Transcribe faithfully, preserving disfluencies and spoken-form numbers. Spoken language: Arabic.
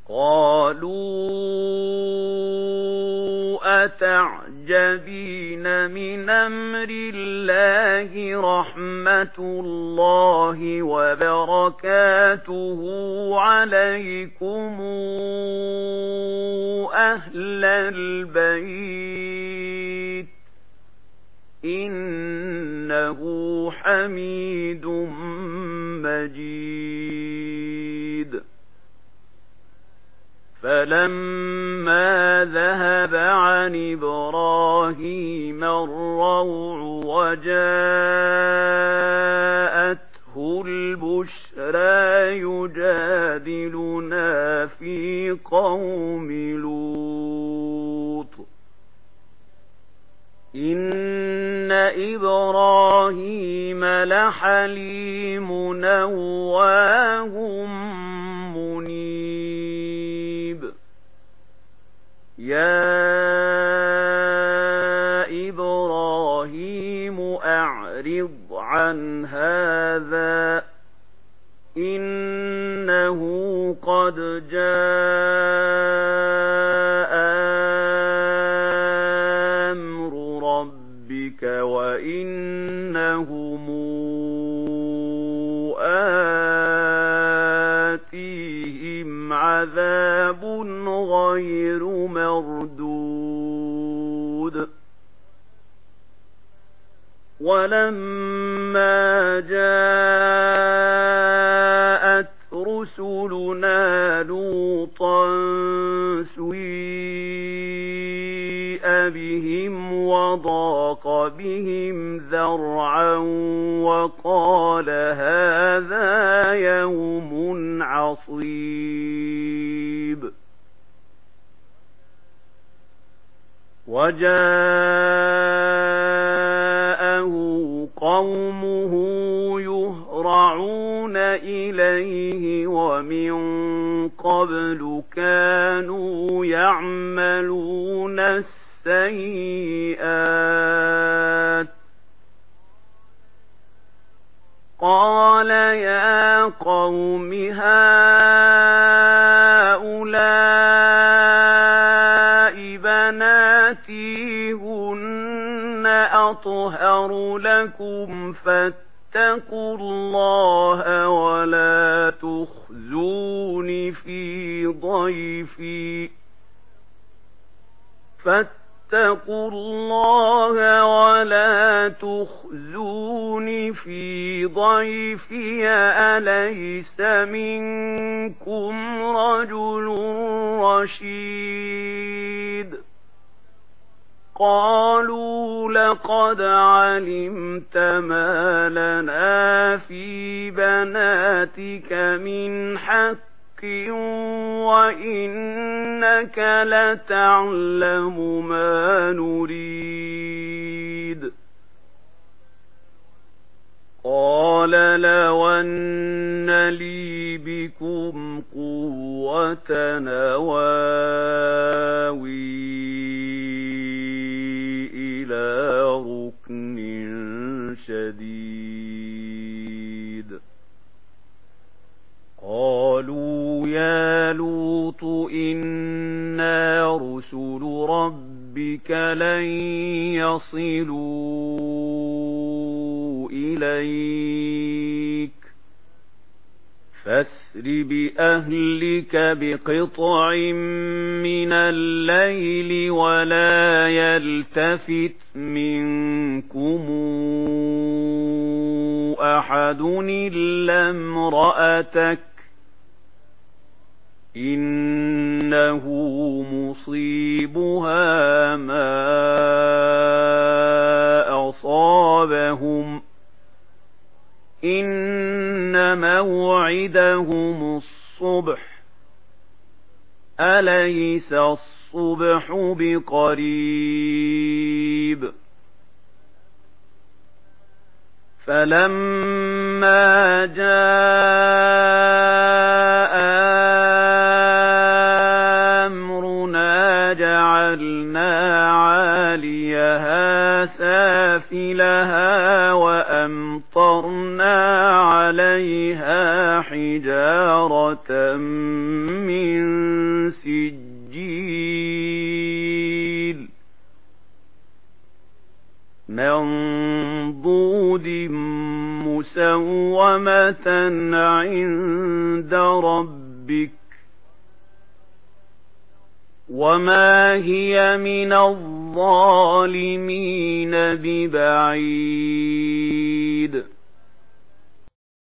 قالوا أتعجبين من أمر الله رحمة الله وبركاته عليكم أهل البيت إنه حميد مجيد. فلما ذهب عن إبراهيم الروع وجاءته البشرى يجادلنا في قوم لوط إن إبراهيم لحليم أواه منيب. يا إبراهيم أعرض عن هذا إنه قد جاء أمر ربك وإنهم آتيهم عذاب غير مردود. ولما جاءت رسلنا لوطا سيء بهم وضاق بهم ذرعا وقال هذا يوم عصيب. وجاءه قومه يهرعون إليه ومن قبل كانوا يعملون السيئات. قال يا قوم هؤلاء بناتي هن أطهر لكم فاتقوا الله ولا تخزون في ضيفي فاتقوا الله ولا تخزون في ضيفي أليس منكم رجل رشيد. قالوا لقد علمت ما لنا في بناتك من حق وإنك لتعلم ما نريد. قال لو أن لي بكم قوة نواوي إلى ركن شديد. قالوا يا لوط إنا رسل ربك لن يصلوا إليك فاسر بأهلك بقطع من الليل ولا يلتفت منكم أحد إلا امرأتك إنه مصيبها ما أصابهم إن موعدهم الصبح أليس الصبح بقريب. فلما جاء أمرنا جعلنا عاليها سافلها وأمطرنا عليها حجارة من منضود مسومة عند ربك وما هي من الظالمين ببعيد